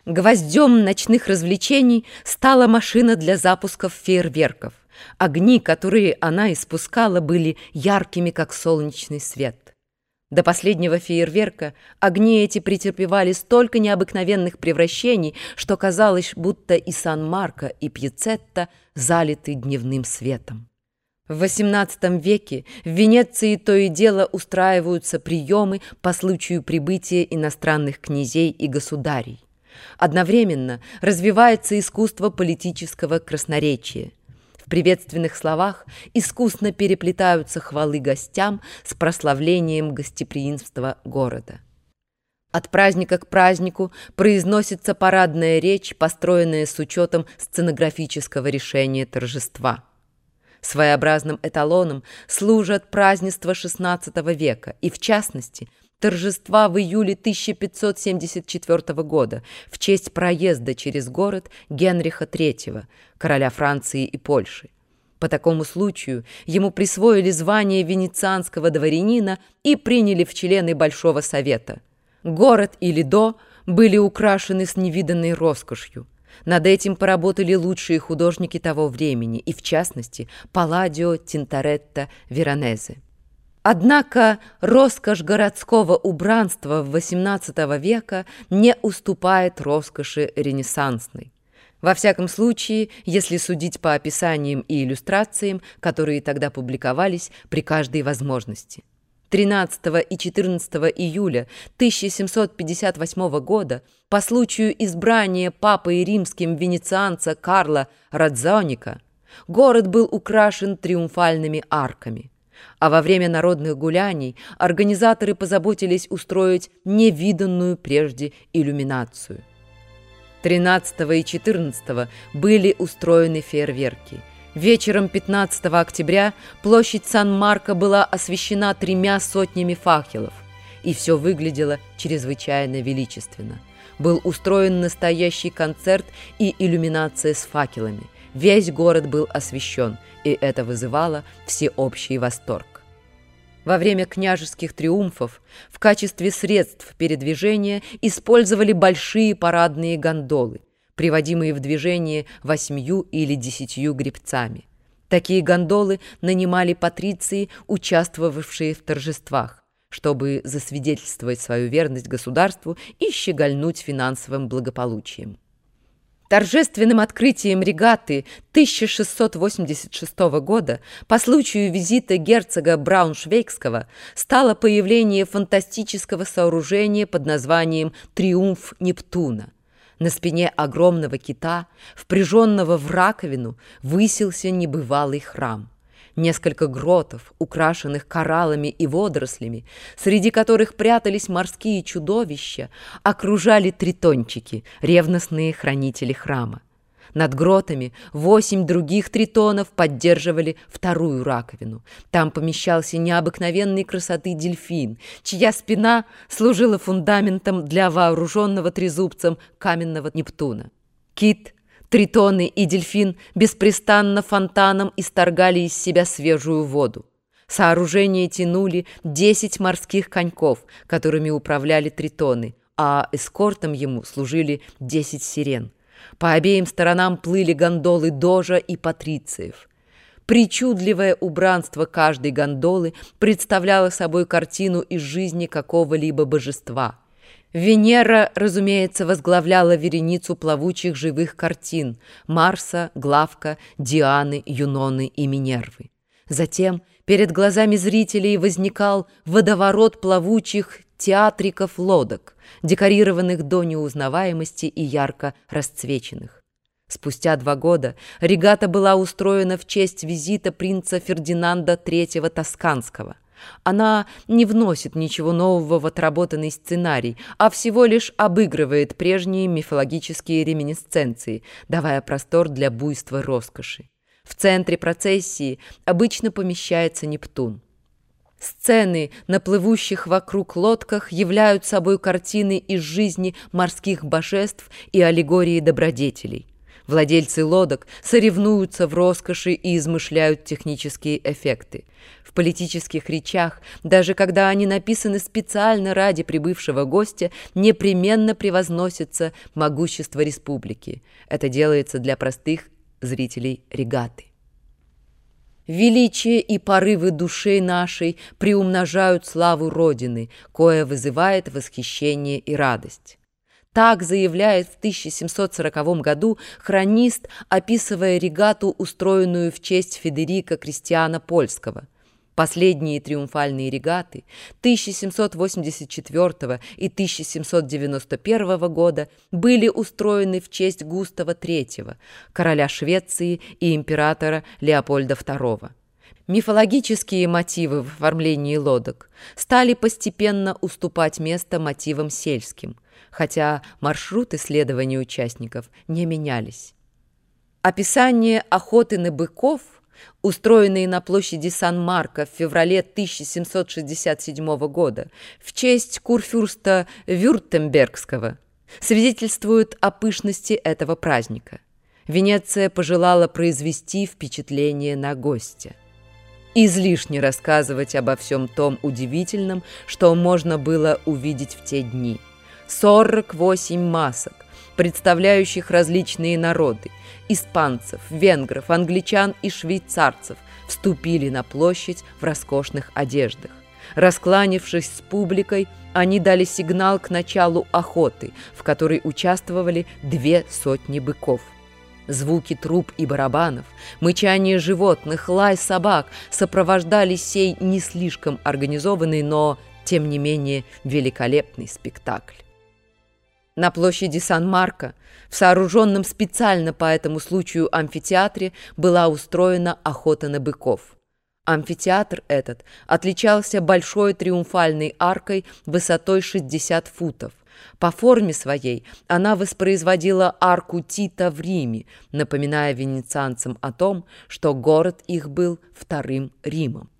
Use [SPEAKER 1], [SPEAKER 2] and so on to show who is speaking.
[SPEAKER 1] Гвоздем ночных развлечений стала машина для запусков фейерверков. Огни, которые она испускала, были яркими, как солнечный свет. До последнего фейерверка огни эти претерпевали столько необыкновенных превращений, что казалось, будто и Сан-Марко, и Пьяцетта залиты дневным светом. В XVIII веке в Венеции то и дело устраиваются приемы по случаю прибытия иностранных князей и государей. Одновременно развивается искусство политического красноречия. В приветственных словах искусно переплетаются хвалы гостям с прославлением гостеприимства города. От праздника к празднику произносится парадная речь, построенная с учетом сценографического решения торжества. Своеобразным эталоном служат празднества XVI века и, в частности, торжества в июле 1574 года в честь проезда через город Генриха III, короля Франции и Польши. По такому случаю ему присвоили звание венецианского дворянина и приняли в члены Большого Совета. Город и Лидо были украшены с невиданной роскошью. Над этим поработали лучшие художники того времени, и, в частности, Палладио, Тинторетто, Веронезе. Однако роскошь городского убранства XVIII века не уступает роскоши ренессансной. Во всяком случае, если судить по описаниям и иллюстрациям, которые тогда публиковались при каждой возможности. 13 и 14 июля 1758 года по случаю избрания папой римским венецианца Карла Радзоника город был украшен триумфальными арками. А во время народных гуляний организаторы позаботились устроить невиданную прежде иллюминацию. 13 и 14 были устроены фейерверки. Вечером 15 октября площадь Сан-Марко была освещена 3 сотнями факелов, и все выглядело чрезвычайно величественно. Был устроен настоящий концерт и иллюминация с факелами. Весь город был освещен, и это вызывало всеобщий восторг. Во время княжеских триумфов в качестве средств передвижения использовали большие парадные гондолы, приводимые в движение 8 или 10 гребцами. Такие гондолы нанимали патриции, участвовавшие в торжествах, чтобы засвидетельствовать свою верность государству и щегольнуть финансовым благополучием. Торжественным открытием регаты 1686 года по случаю визита герцога Брауншвейгского стало появление фантастического сооружения под названием «Триумф Нептуна». На спине огромного кита, впряженного в раковину, высился небывалый храм. Несколько гротов, украшенных кораллами и водорослями, среди которых прятались морские чудовища, окружали тритончики, ревностные хранители храма. Над гротами 8 других тритонов поддерживали вторую раковину. Там помещался необыкновенной красоты дельфин, чья спина служила фундаментом для вооруженного трезубцем каменного Нептуна. Кит, тритоны и дельфин беспрестанно фонтаном исторгали из себя свежую воду. Сооружение тянули 10 морских коньков, которыми управляли тритоны, а эскортом ему служили 10 сирен. По обеим сторонам плыли гондолы дожа и патрициев. Причудливое убранство каждой гондолы представляло собой картину из жизни какого-либо божества. Венера, разумеется, возглавляла вереницу плавучих живых картин Марса, Главка, Дианы, Юноны и Минервы. Затем перед глазами зрителей возникал водоворот плавучих театриков лодок, декорированных до неузнаваемости и ярко расцвеченных. Спустя 2 года регата была устроена в честь визита принца Фердинанда III Тосканского. Она не вносит ничего нового в отработанный сценарий, а всего лишь обыгрывает прежние мифологические реминисценции, давая простор для буйства роскоши. В центре процессии обычно помещается Нептун. Сцены на плывущих вокруг лодках являют собой картины из жизни морских божеств и аллегории добродетелей. Владельцы лодок соревнуются в роскоши и измышляют технические эффекты. В политических речах, даже когда они написаны специально ради прибывшего гостя, непременно превозносится могущество республики. Это делается для простых зрителей регаты. Величие и порывы души нашей приумножают славу Родины, кое вызывает восхищение и радость. Так заявляет в 1740 году хронист, описывая регату, устроенную в честь Федерика Кристиана Польского. Последние триумфальные регаты 1784 и 1791 года были устроены в честь Густава III, короля Швеции и императора Леопольда II. Мифологические мотивы в оформлении лодок стали постепенно уступать место мотивам сельским, хотя маршруты следования участников не менялись. Описание охоты на быков, устроенные на площади Сан-Марко в феврале 1767 года в честь курфюрста Вюртембергского, свидетельствуют о пышности этого праздника. Венеция пожелала произвести впечатление на гостя. Излишне рассказывать обо всем том удивительном, что можно было увидеть в те дни. 48 масок, представляющих различные народы, испанцев, венгров, англичан и швейцарцев, вступили на площадь в роскошных одеждах. Раскланившись с публикой, они дали сигнал к началу охоты, в которой участвовали 200 быков. Звуки труб и барабанов, мычание животных, лай собак сопровождали сей не слишком организованный, но, тем не менее, великолепный спектакль. На площади Сан-Марко, в сооруженном специально по этому случаю амфитеатре, была устроена охота на быков. Амфитеатр этот отличался большой триумфальной аркой высотой 60 футов. По форме своей она воспроизводила арку Тита в Риме, напоминая венецианцам о том, что город их был вторым Римом.